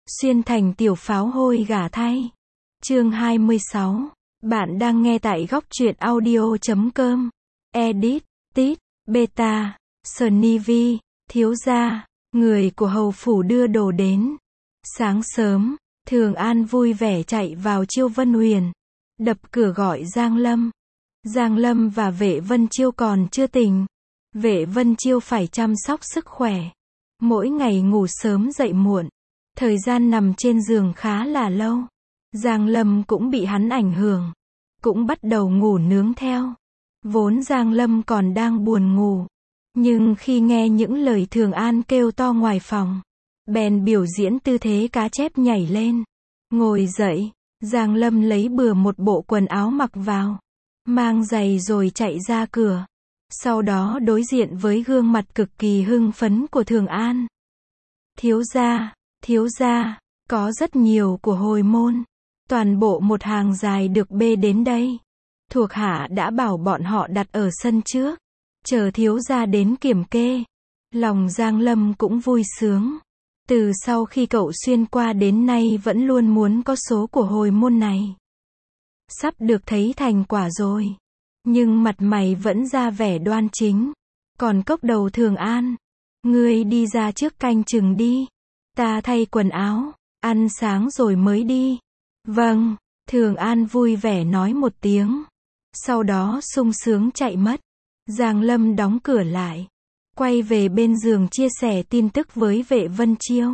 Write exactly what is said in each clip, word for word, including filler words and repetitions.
Xuyên thành tiểu pháo hôi gả thay. Chương hai mươi sáu. Bạn đang nghe tại góc truyện audio chấm com. Edit, Tít, Beta, Sunny V, thiếu gia, người của hầu phủ đưa đồ đến. Sáng sớm, Thường An vui vẻ chạy vào Chiêu Vân Huyền, đập cửa gọi Giang Lâm. Giang Lâm và Vệ Vân Chiêu còn chưa tỉnh. Vệ Vân Chiêu phải chăm sóc sức khỏe. Mỗi ngày ngủ sớm dậy muộn. Thời gian nằm trên giường khá là lâu. Giang Lâm cũng bị hắn ảnh hưởng. Cũng bắt đầu ngủ nướng theo. Vốn Giang Lâm còn đang buồn ngủ. Nhưng khi nghe những lời Thường An kêu to ngoài phòng, bèn biểu diễn tư thế cá chép nhảy lên. Ngồi dậy, Giang Lâm lấy bừa một bộ quần áo mặc vào. Mang giày rồi chạy ra cửa. Sau đó đối diện với gương mặt cực kỳ hưng phấn của Thường An. Thiếu gia, thiếu gia, có rất nhiều của hồi môn. Toàn bộ một hàng dài được bê đến đây. Thuộc hạ đã bảo bọn họ đặt ở sân trước. Chờ thiếu gia đến kiểm kê. Lòng Giang Lâm cũng vui sướng. Từ sau khi cậu xuyên qua đến nay vẫn luôn muốn có số của hồi môn này. Sắp được thấy thành quả rồi. Nhưng mặt mày vẫn ra vẻ đoan chính. Còn cốc đầu Thường An, ngươi đi ra trước canh chừng đi. Ta thay quần áo, ăn sáng rồi mới đi. Vâng, Thường An vui vẻ nói một tiếng. Sau đó sung sướng chạy mất. Giang Lâm đóng cửa lại. Quay về bên giường chia sẻ tin tức với Vệ Vân Chiêu.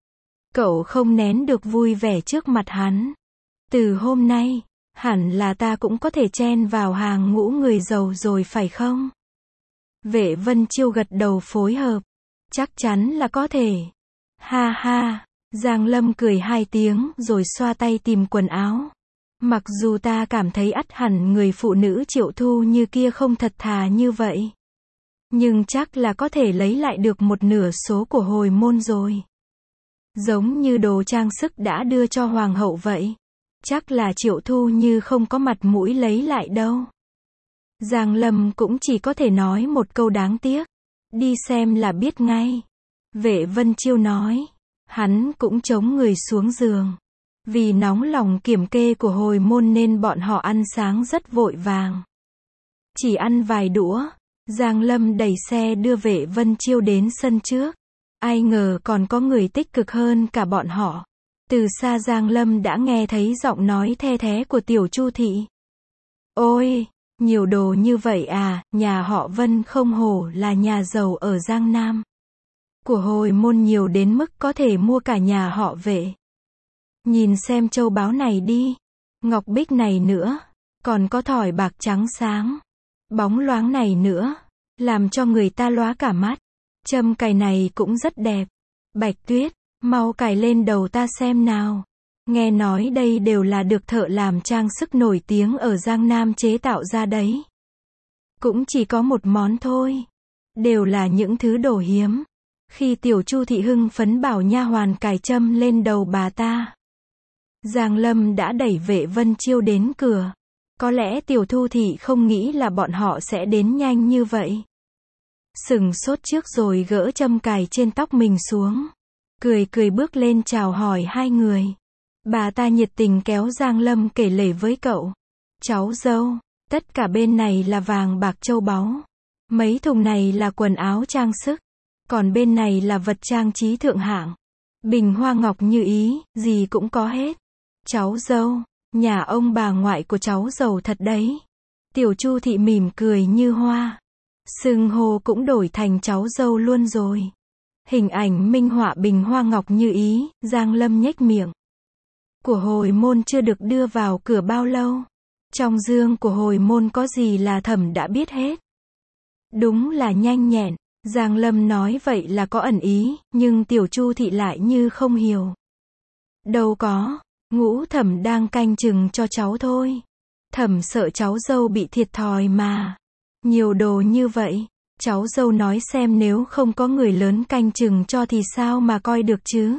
Cậu không nén được vui vẻ trước mặt hắn. Từ hôm nay, hẳn là ta cũng có thể chen vào hàng ngũ người giàu rồi phải không? Vệ Vân Chiêu gật đầu phối hợp. Chắc chắn là có thể. Ha ha, Giang Lâm cười hai tiếng rồi xoa tay tìm quần áo. Mặc dù ta cảm thấy ắt hẳn người phụ nữ Triệu Thu như kia không thật thà như vậy. Nhưng chắc là có thể lấy lại được một nửa số của hồi môn rồi. Giống như đồ trang sức đã đưa cho hoàng hậu vậy. Chắc là Triệu Thu như không có mặt mũi lấy lại đâu. Giang Lâm cũng chỉ có thể nói một câu đáng tiếc. Đi xem là biết ngay. Vệ Vân Chiêu nói. Hắn cũng chống người xuống giường. Vì nóng lòng kiểm kê của hồi môn nên bọn họ ăn sáng rất vội vàng. Chỉ ăn vài đũa. Giang Lâm đẩy xe đưa Vệ Vân Chiêu đến sân trước. Ai ngờ còn có người tích cực hơn cả bọn họ. Từ xa Giang Lâm đã nghe thấy giọng nói the thé của Tiểu Chu Thị. Ôi, nhiều đồ như vậy à, nhà họ Vân không hổ là nhà giàu ở Giang Nam. Của hồi môn nhiều đến mức có thể mua cả nhà họ Vệ. Nhìn xem châu báu này đi. Ngọc bích này nữa. Còn có thỏi bạc trắng sáng. Bóng loáng này nữa. Làm cho người ta lóa cả mắt. Châm cài này cũng rất đẹp. Bạch Tuyết, mau cài lên đầu ta xem nào. Nghe nói đây đều là được thợ làm trang sức nổi tiếng ở Giang Nam chế tạo ra đấy. Cũng chỉ có một món thôi. Đều là những thứ đồ hiếm. Khi Tiểu Chu Thị hưng phấn bảo nha hoàn cài châm lên đầu bà ta. Giang Lâm đã đẩy Vệ Vân Chiêu đến cửa. Có lẽ Tiểu Thu Thị không nghĩ là bọn họ sẽ đến nhanh như vậy. Sừng sốt trước rồi gỡ châm cài trên tóc mình xuống. Cười cười bước lên chào hỏi hai người. Bà ta nhiệt tình kéo Giang Lâm kể lể với cậu. Cháu dâu, tất cả bên này là vàng bạc châu báu. Mấy thùng này là quần áo trang sức. Còn bên này là vật trang trí thượng hạng. Bình hoa ngọc như ý, gì cũng có hết. Cháu dâu, nhà ông bà ngoại của cháu giàu thật đấy. Tiểu Chu Thị mỉm cười như hoa. Xưng hô cũng đổi thành cháu dâu luôn rồi. Hình ảnh minh họa bình hoa ngọc như ý, Giang Lâm nhếch miệng. Của hồi môn chưa được đưa vào cửa bao lâu. Trong dương của hồi môn có gì là thẩm đã biết hết. Đúng là nhanh nhẹn. Giang Lâm nói vậy là có ẩn ý, nhưng Tiểu Chu Thị lại như không hiểu. Đâu có, ngũ thẩm đang canh chừng cho cháu thôi. Thẩm sợ cháu dâu bị thiệt thòi mà. Nhiều đồ như vậy, cháu dâu nói xem nếu không có người lớn canh chừng cho thì sao mà coi được chứ.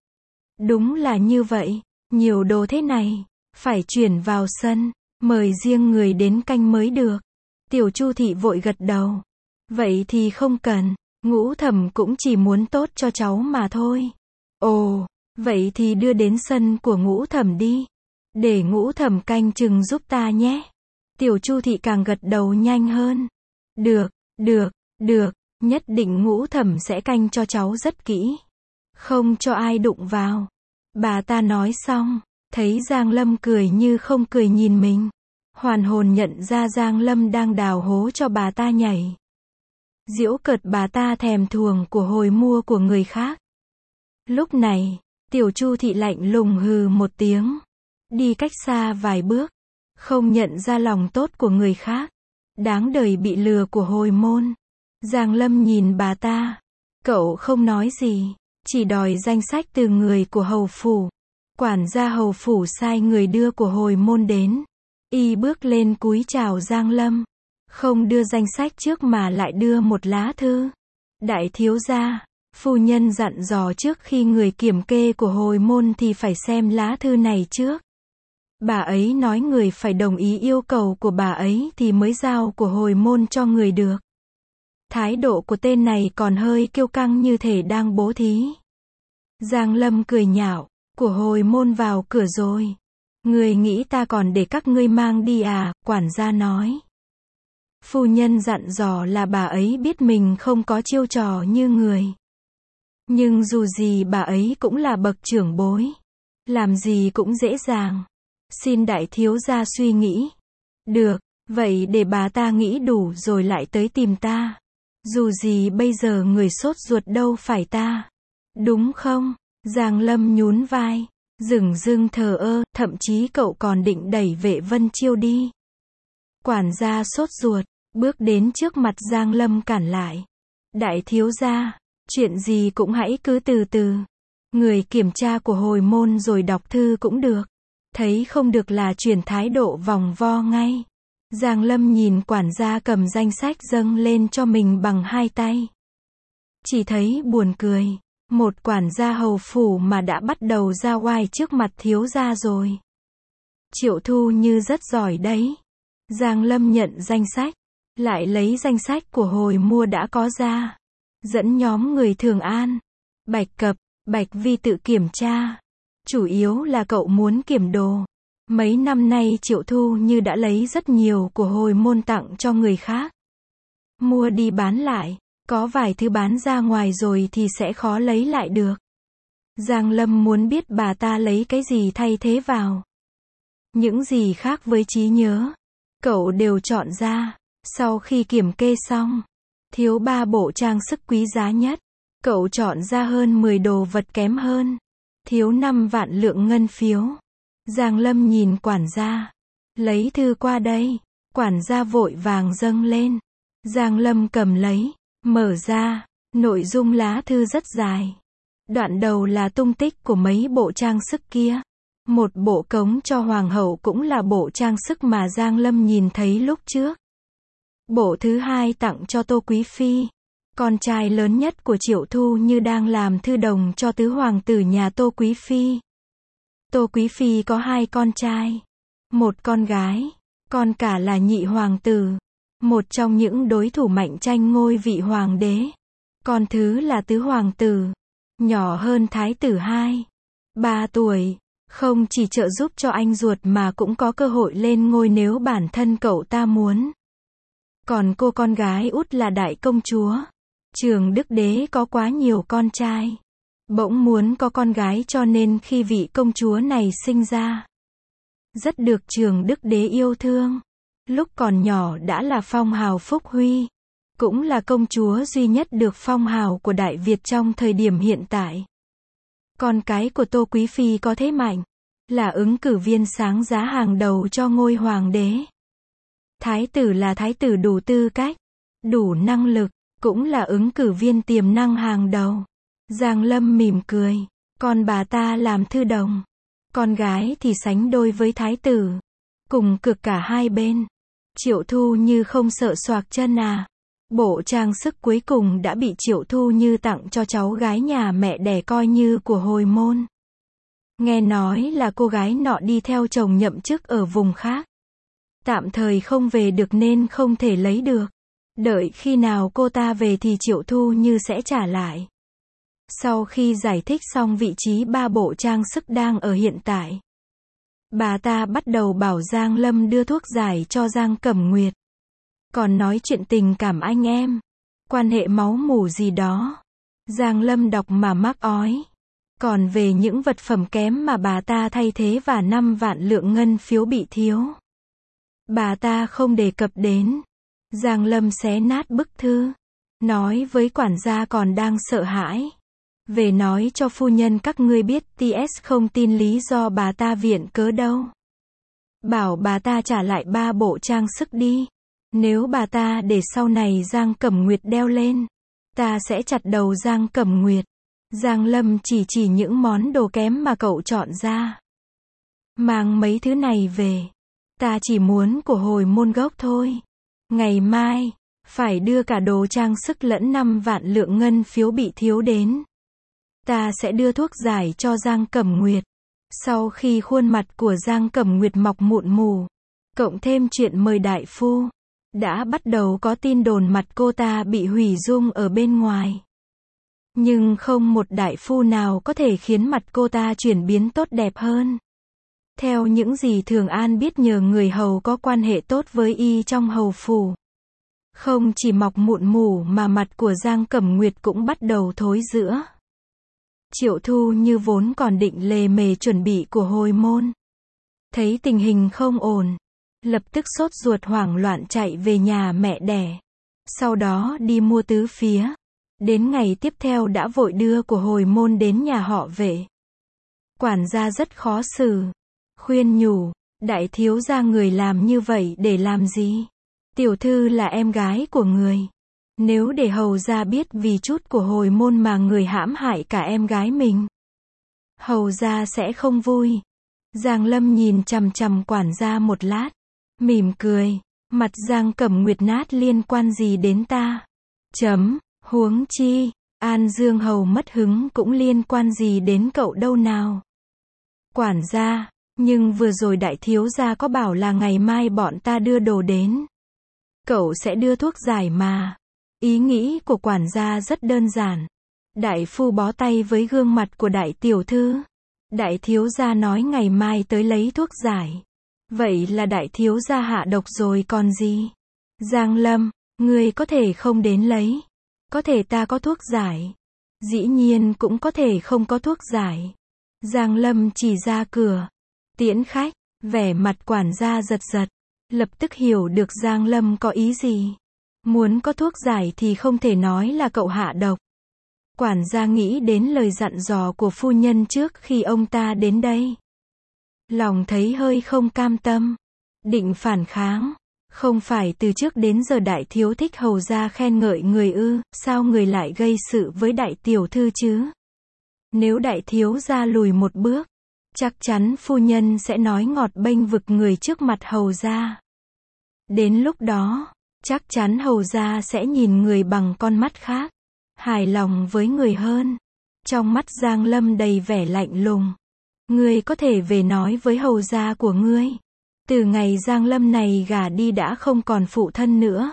Đúng là như vậy, nhiều đồ thế này, phải chuyển vào sân, mời riêng người đến canh mới được. Tiểu Chu Thị vội gật đầu. Vậy thì không cần, ngũ thẩm cũng chỉ muốn tốt cho cháu mà thôi. Ồ, Vậy thì đưa đến sân của Ngũ Thẩm đi. Để Ngũ Thẩm canh chừng giúp ta nhé. Tiểu Chu Thị càng gật đầu nhanh hơn. Được, được, được, nhất định Ngũ Thẩm sẽ canh cho cháu rất kỹ. Không cho ai đụng vào. Bà ta nói xong, thấy Giang Lâm cười như không cười nhìn mình. Hoàn hồn nhận ra Giang Lâm đang đào hố cho bà ta nhảy. Giễu cợt bà ta thèm thuồng của hồi mua của người khác. Lúc này, Tiểu Chu Thị lạnh lùng hừ một tiếng. Đi cách xa vài bước. Không nhận ra lòng tốt của người khác. Đáng đời bị lừa của hồi môn. Giang Lâm nhìn bà ta. Cậu không nói gì. Chỉ đòi danh sách từ người của hầu phủ. Quản gia hầu phủ sai người đưa của hồi môn đến. Y bước lên cúi chào Giang Lâm. Không đưa danh sách trước mà lại đưa một lá thư. Đại thiếu gia, phu nhân dặn dò trước khi người kiểm kê của hồi môn thì phải xem lá thư này trước. Bà ấy nói người phải đồng ý yêu cầu của bà ấy thì mới giao của hồi môn cho người được. Thái độ của tên này còn hơi kiêu căng như thể đang bố thí. Giang Lâm cười nhạo, của hồi môn vào cửa rồi. Người nghĩ ta còn để các ngươi mang đi à, quản gia nói. Phu nhân dặn dò là bà ấy biết mình không có chiêu trò như người. Nhưng dù gì bà ấy cũng là bậc trưởng bối. Làm gì cũng dễ dàng. Xin đại thiếu gia suy nghĩ. Được, vậy để bà ta nghĩ đủ rồi lại tới tìm ta. Dù gì bây giờ người sốt ruột đâu phải ta. Đúng không? Giang Lâm nhún vai. Dửng dưng thờ ơ, thậm chí cậu còn định đẩy Vệ Vân Chiêu đi. Quản gia sốt ruột, bước đến trước mặt Giang Lâm cản lại. Đại thiếu gia, chuyện gì cũng hãy cứ từ từ. Người kiểm tra của hồi môn rồi đọc thư cũng được. Thấy không được là chuyển thái độ vòng vo ngay. Giang Lâm nhìn quản gia cầm danh sách dâng lên cho mình bằng hai tay. Chỉ thấy buồn cười. Một quản gia hầu phủ mà đã bắt đầu ra oai trước mặt thiếu gia rồi. Triệu Thu Như rất giỏi đấy. Giang Lâm nhận danh sách. Lại lấy danh sách của hồi mua đã có ra. Dẫn nhóm người Thường An, Bạch Cập, Bạch Vi tự kiểm tra. Chủ yếu là cậu muốn kiểm đồ. Mấy năm nay Triệu Thu Như đã lấy rất nhiều của hồi môn tặng cho người khác. Mua đi bán lại. Có vài thứ bán ra ngoài rồi thì sẽ khó lấy lại được. Giang Lâm muốn biết bà ta lấy cái gì thay thế vào. Những gì khác với trí nhớ. Cậu đều chọn ra. Sau khi kiểm kê xong. Thiếu ba bộ trang sức quý giá nhất. Cậu chọn ra hơn mười đồ vật kém hơn. Thiếu năm vạn lượng ngân phiếu. Giang Lâm nhìn quản gia. Lấy thư qua đây. Quản gia vội vàng dâng lên. Giang Lâm cầm lấy. Mở ra, nội dung lá thư rất dài. Đoạn đầu là tung tích của mấy bộ trang sức kia. Một bộ cống cho hoàng hậu cũng là bộ trang sức mà Giang Lâm nhìn thấy lúc trước. Bộ thứ hai tặng cho Tô Quý Phi. Con trai lớn nhất của Triệu Thu Như đang làm thư đồng cho tứ hoàng tử nhà Tô Quý Phi. Tô Quý Phi có hai con trai. Một con gái. Con cả là nhị hoàng tử. Một trong những đối thủ mạnh tranh ngôi vị hoàng đế. Con thứ là tứ hoàng tử. Nhỏ hơn thái tử hai. Ba tuổi. Không chỉ trợ giúp cho anh ruột mà cũng có cơ hội lên ngôi nếu bản thân cậu ta muốn. Còn cô con gái út là đại công chúa. Trường Đức Đế có quá nhiều con trai. Bỗng muốn có con gái cho nên khi vị công chúa này sinh ra. Rất được Trường Đức Đế yêu thương. Lúc còn nhỏ đã là phong hào Phúc Huy. Cũng là công chúa duy nhất được phong hào của Đại Việt trong thời điểm hiện tại. Con cái của Tô Quý Phi có thế mạnh. Là ứng cử viên sáng giá hàng đầu cho ngôi hoàng đế. Thái tử là thái tử đủ tư cách. Đủ năng lực. Cũng là ứng cử viên tiềm năng hàng đầu. Giang Lâm mỉm cười. Con bà ta làm thư đồng. Con gái thì sánh đôi với thái tử. Cùng cực cả hai bên. Triệu Thu Như không sợ xoạc chân à. Bộ trang sức cuối cùng đã bị Triệu Thu Như tặng cho cháu gái nhà mẹ đẻ coi như của hồi môn. Nghe nói là cô gái nọ đi theo chồng nhậm chức ở vùng khác. Tạm thời không về được nên không thể lấy được. Đợi khi nào cô ta về thì Triệu Thu Như sẽ trả lại. Sau khi giải thích xong vị trí ba bộ trang sức đang ở hiện tại, bà ta bắt đầu bảo Giang Lâm đưa thuốc giải cho Giang Cẩm Nguyệt. Còn nói chuyện tình cảm anh em, quan hệ máu mủ gì đó. Giang Lâm đọc mà mắc ói. Còn về những vật phẩm kém mà bà ta thay thế và năm vạn lượng ngân phiếu bị thiếu, bà ta không đề cập đến. Giang Lâm xé nát bức thư, nói với quản gia còn đang sợ hãi. Về nói cho phu nhân các ngươi biết tê ét không tin lý do bà ta viện cớ đâu. Bảo bà ta trả lại ba bộ trang sức đi. Nếu bà ta để sau này Giang Cẩm Nguyệt đeo lên, ta sẽ chặt đầu Giang Cẩm Nguyệt. Giang Lâm chỉ chỉ những món đồ kém mà cậu chọn ra. Mang mấy thứ này về. Ta chỉ muốn của hồi môn gốc thôi. Ngày mai, phải đưa cả đồ trang sức lẫn năm vạn lượng ngân phiếu bị thiếu đến. Ta sẽ đưa thuốc giải cho Giang Cẩm Nguyệt. Sau khi khuôn mặt của Giang Cẩm Nguyệt mọc mụn mù, cộng thêm chuyện mời đại phu, đã bắt đầu có tin đồn mặt cô ta bị hủy dung ở bên ngoài. Nhưng không một đại phu nào có thể khiến mặt cô ta chuyển biến tốt đẹp hơn. Theo những gì Thường An biết nhờ người hầu có quan hệ tốt với y trong hầu phủ, không chỉ mọc mụn mủ mà mặt của Giang Cẩm Nguyệt cũng bắt đầu thối rữa. Triệu Thu Như vốn còn định lề mề chuẩn bị của hồi môn, thấy tình hình không ổn, lập tức sốt ruột hoảng loạn chạy về nhà mẹ đẻ. Sau đó đi mua tứ phía. Đến ngày tiếp theo đã vội đưa của hồi môn đến nhà họ Vệ. Quản gia rất khó xử, khuyên nhủ, đại thiếu gia người làm như vậy để làm gì? Tiểu thư là em gái của người. Nếu để hầu gia biết vì chút của hồi môn mà người hãm hại cả em gái mình, hầu gia sẽ không vui. Giang Lâm nhìn chằm chằm quản gia một lát, mỉm cười, mặt Giang Cẩm Nguyệt nát liên quan gì đến ta? Chấm, huống chi, An Dương hầu mất hứng cũng liên quan gì đến cậu đâu nào? Quản gia, nhưng vừa rồi đại thiếu gia có bảo là ngày mai bọn ta đưa đồ đến. Cậu sẽ đưa thuốc giải mà. Ý nghĩ của quản gia rất đơn giản. Đại phu bó tay với gương mặt của đại tiểu thư. Đại thiếu gia nói ngày mai tới lấy thuốc giải. Vậy là đại thiếu gia hạ độc rồi còn gì? Giang Lâm, ngươi có thể không đến lấy. Có thể ta có thuốc giải. Dĩ nhiên cũng có thể không có thuốc giải. Giang Lâm chỉ ra cửa. Tiễn khách, vẻ mặt quản gia giật giật. Lập tức hiểu được Giang Lâm có ý gì. Muốn có thuốc giải thì không thể nói là cậu hạ độc. Quản gia nghĩ đến lời dặn dò của phu nhân trước khi ông ta đến đây. Lòng thấy hơi không cam tâm. Định phản kháng. Không phải từ trước đến giờ đại thiếu thích hầu gia khen ngợi người ư, sao người lại gây sự với đại tiểu thư chứ? Nếu đại thiếu gia lùi một bước, chắc chắn phu nhân sẽ nói ngọt bênh vực người trước mặt hầu gia. Đến lúc đó, chắc chắn hầu gia sẽ nhìn người bằng con mắt khác, hài lòng với người hơn. Trong mắt Giang Lâm đầy vẻ lạnh lùng. Ngươi có thể về nói với hầu gia của ngươi. Từ ngày Giang Lâm này gả đi đã không còn phụ thân nữa.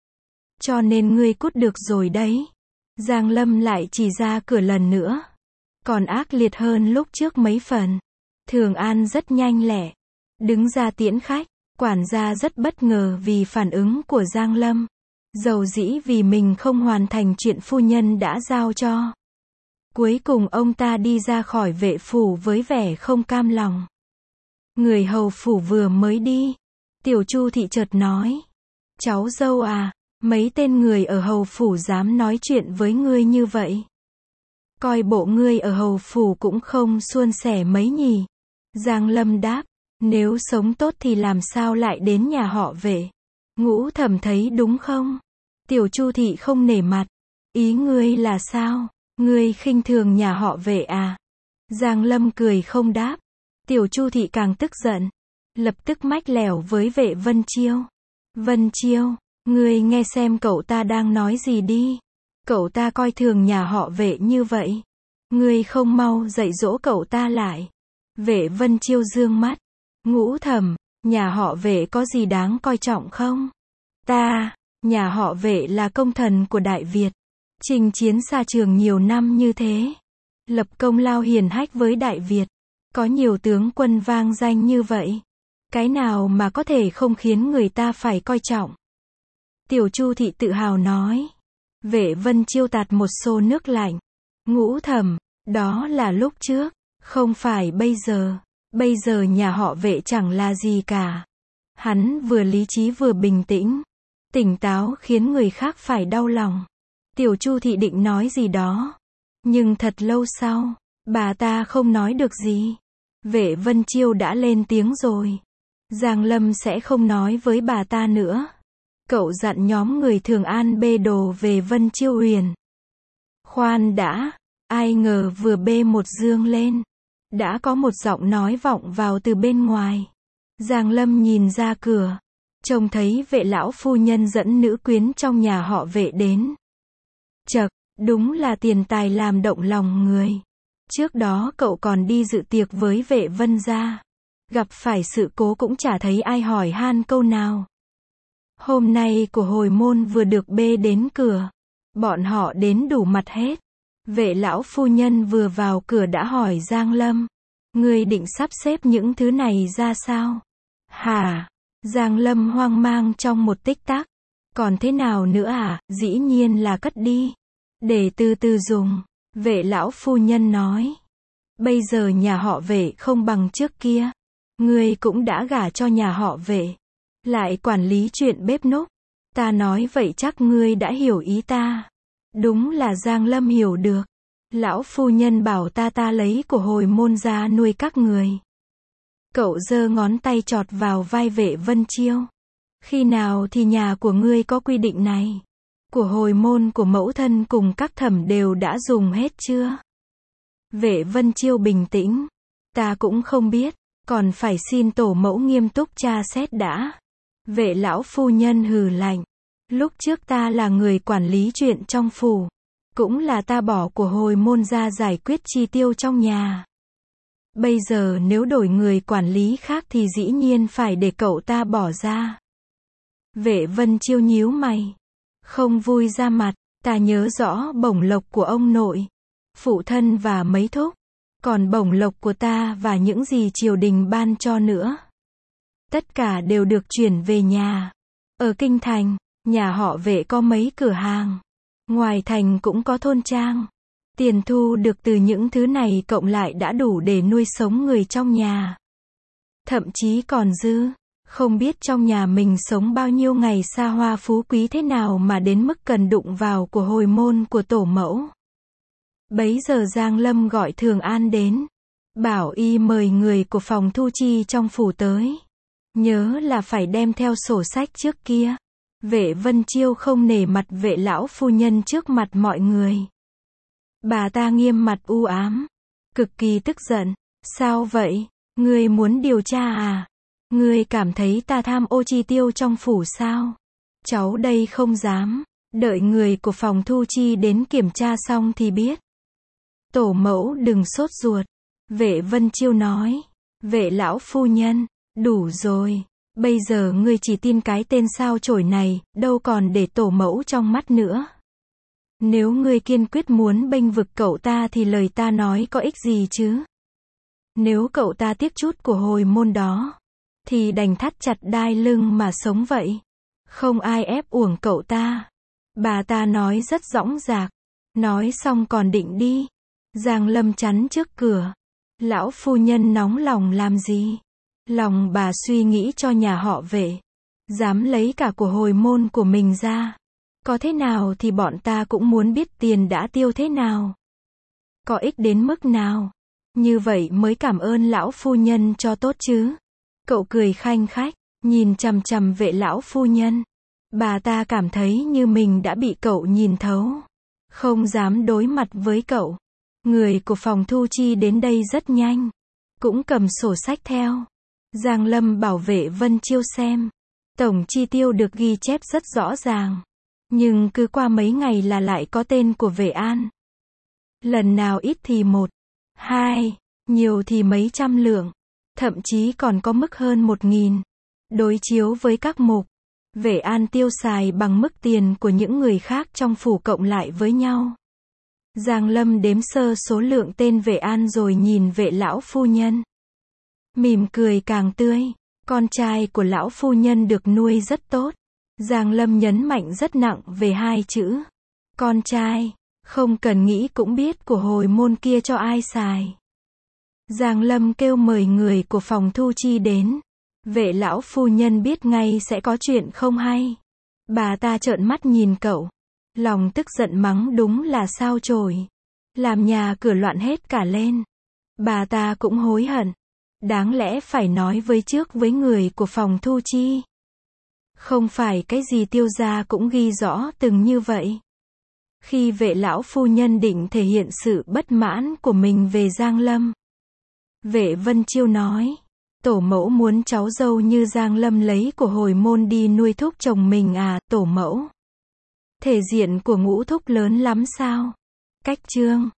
Cho nên ngươi cút được rồi đấy. Giang Lâm lại chỉ ra cửa lần nữa. Còn ác liệt hơn lúc trước mấy phần. Thường An rất nhanh lẹ. Đứng ra tiễn khách. Quản gia rất bất ngờ vì phản ứng của Giang Lâm. Dầu dĩ vì mình không hoàn thành chuyện phu nhân đã giao cho. Cuối cùng ông ta đi ra khỏi vệ phủ với vẻ không cam lòng. Người hầu phủ vừa mới đi. Tiểu Chu thị chợt nói. Cháu dâu à, mấy tên người ở hầu phủ dám nói chuyện với ngươi như vậy. Coi bộ ngươi ở hầu phủ cũng không suôn sẻ mấy nhỉ. Giang Lâm đáp. Nếu sống tốt thì làm sao lại đến nhà họ Vệ. Ngũ Thẩm thấy đúng không? Tiểu Chu thị không nể mặt. Ý ngươi là sao? Ngươi khinh thường nhà họ Vệ à? Giang Lâm cười không đáp. Tiểu Chu thị càng tức giận. Lập tức mách lẻo với Vệ Vân Chiêu. Vân Chiêu, ngươi nghe xem cậu ta đang nói gì đi. Cậu ta coi thường nhà họ Vệ như vậy. Ngươi không mau dạy dỗ cậu ta lại. Vệ Vân Chiêu dương mắt. Ngũ Thẩm, nhà họ Vệ có gì đáng coi trọng không? Ta, nhà họ Vệ là công thần của Đại Việt. Chinh chiến xa trường nhiều năm như thế, lập công lao hiển hách với Đại Việt, có nhiều tướng quân vang danh như vậy, cái nào mà có thể không khiến người ta phải coi trọng. Tiểu Chu Thị tự hào nói. Vệ Vân Chiêu tạt một xô nước lạnh. Ngũ Thẩm, đó là lúc trước, không phải bây giờ. Bây giờ nhà họ Vệ chẳng là gì cả. Hắn vừa lý trí vừa bình tĩnh, tỉnh táo khiến người khác phải đau lòng. Tiểu Chu Thị định nói gì đó, nhưng thật lâu sau, bà ta không nói được gì. Vệ Vân Chiêu đã lên tiếng rồi. Giang Lâm sẽ không nói với bà ta nữa. Cậu dặn nhóm người Thường An bê đồ về Vân Chiêu Huyền. Khoan đã, ai ngờ vừa bê một dương lên, đã có một giọng nói vọng vào từ bên ngoài. Giang Lâm nhìn ra cửa, trông thấy Vệ lão phu nhân dẫn nữ quyến trong nhà họ Vệ đến. Chậc, đúng là tiền tài làm động lòng người. Trước đó cậu còn đi dự tiệc với Vệ Vân gia, gặp phải sự cố cũng chả thấy ai hỏi han câu nào. Hôm nay của hồi môn vừa được bê đến cửa, bọn họ đến đủ mặt hết. Vệ lão phu nhân vừa vào cửa đã hỏi Giang Lâm, ngươi định sắp xếp những thứ này ra sao? Hả? Giang Lâm hoang mang trong một tích tắc. Còn thế nào nữa à? Dĩ nhiên là cất đi, để từ từ dùng. Vệ lão phu nhân nói. Bây giờ nhà họ Vệ không bằng trước kia. Ngươi cũng đã gả cho nhà họ Vệ, lại quản lý chuyện bếp núc. Ta nói vậy chắc ngươi đã hiểu ý ta. Đúng là Giang Lâm hiểu được. Lão phu nhân bảo ta ta lấy của hồi môn ra nuôi các người. Cậu giơ ngón tay chọt vào vai Vệ Vân Chiêu. Khi nào thì nhà của ngươi có quy định này? Của hồi môn của mẫu thân cùng các thẩm đều đã dùng hết chưa? Vệ Vân Chiêu bình tĩnh. Ta cũng không biết, còn phải xin tổ mẫu nghiêm túc tra xét đã. Vệ lão phu nhân hừ lạnh. Lúc trước ta là người quản lý chuyện trong phủ, cũng là ta bỏ của hồi môn ra giải quyết chi tiêu trong nhà. Bây giờ nếu đổi người quản lý khác thì dĩ nhiên phải để cậu ta bỏ ra. Vệ Vân Chiêu nhíu mày, không vui ra mặt. Ta nhớ rõ bổng lộc của ông nội, phụ thân và mấy thúc, còn bổng lộc của ta và những gì triều đình ban cho nữa, tất cả đều được chuyển về nhà. Ở kinh thành, nhà họ Vệ có mấy cửa hàng, ngoài thành cũng có thôn trang. Tiền thu được từ những thứ này cộng lại đã đủ để nuôi sống người trong nhà, thậm chí còn dư. Không biết trong nhà mình sống bao nhiêu ngày xa hoa phú quý thế nào mà đến mức cần đụng vào của hồi môn của tổ mẫu. Bấy giờ Giang Lâm gọi Thường An đến, bảo y mời người của phòng thu chi trong phủ tới. Nhớ là phải đem theo sổ sách trước kia. Vệ Vân Chiêu không nể mặt Vệ lão phu nhân trước mặt mọi người. Bà ta nghiêm mặt u ám, cực kỳ tức giận. Sao vậy? Ngươi muốn điều tra à? Ngươi cảm thấy ta tham ô chi tiêu trong phủ sao? Cháu đây không dám. Đợi người của phòng thu chi đến kiểm tra xong thì biết. Tổ mẫu đừng sốt ruột. Vệ Vân Chiêu nói. Vệ lão phu nhân, đủ rồi. Bây giờ ngươi chỉ tin cái tên sao chổi này, đâu còn để tổ mẫu trong mắt nữa. Nếu ngươi kiên quyết muốn bênh vực cậu ta thì lời ta nói có ích gì chứ? Nếu cậu ta tiếc chút của hồi môn đó, thì đành thắt chặt đai lưng mà sống vậy. Không ai ép uổng cậu ta. Bà ta nói rất dõng dạc. Nói xong còn định đi. Giang Lâm chắn trước cửa. Lão phu nhân nóng lòng làm gì? Lòng bà suy nghĩ cho nhà họ Vệ. Dám lấy cả của hồi môn của mình ra. Có thế nào thì bọn ta cũng muốn biết tiền đã tiêu thế nào. Có ích đến mức nào. Như vậy mới cảm ơn lão phu nhân cho tốt chứ. Cậu cười khanh khách, nhìn chằm chằm Vệ lão phu nhân. Bà ta cảm thấy như mình đã bị cậu nhìn thấu. Không dám đối mặt với cậu. Người của phòng thu chi đến đây rất nhanh. Cũng cầm sổ sách theo. Giang Lâm bảo Vệ Vân Chiêu xem. Tổng chi tiêu được ghi chép rất rõ ràng. Nhưng cứ qua mấy ngày là lại có tên của Vệ An. Lần nào ít thì một, hai, nhiều thì mấy trăm lượng. Thậm chí còn có mức hơn một nghìn. Đối chiếu với các mục, Vệ An tiêu xài bằng mức tiền của những người khác trong phủ cộng lại với nhau. Giang Lâm đếm sơ số lượng tên Vệ An rồi nhìn Vệ lão phu nhân. Mỉm cười càng tươi, con trai của lão phu nhân được nuôi rất tốt. Giang Lâm nhấn mạnh rất nặng về hai chữ. Con trai, không cần nghĩ cũng biết của hồi môn kia cho ai xài. Giang Lâm kêu mời người của phòng thu chi đến. Vệ lão phu nhân biết ngay sẽ có chuyện không hay. Bà ta trợn mắt nhìn cậu. Lòng tức giận mắng đúng là sao chổi. Làm nhà cửa loạn hết cả lên. Bà ta cũng hối hận. Đáng lẽ phải nói với trước với người của phòng thu chi. Không phải cái gì tiêu gia cũng ghi rõ từng như vậy. Khi vệ lão phu nhân định thể hiện sự bất mãn của mình về Giang Lâm. Vệ Vân Chiêu nói. Tổ mẫu muốn cháu dâu như Giang Lâm lấy của hồi môn đi nuôi thúc chồng mình à, tổ mẫu. Thể diện của ngũ thúc lớn lắm sao? Cách chương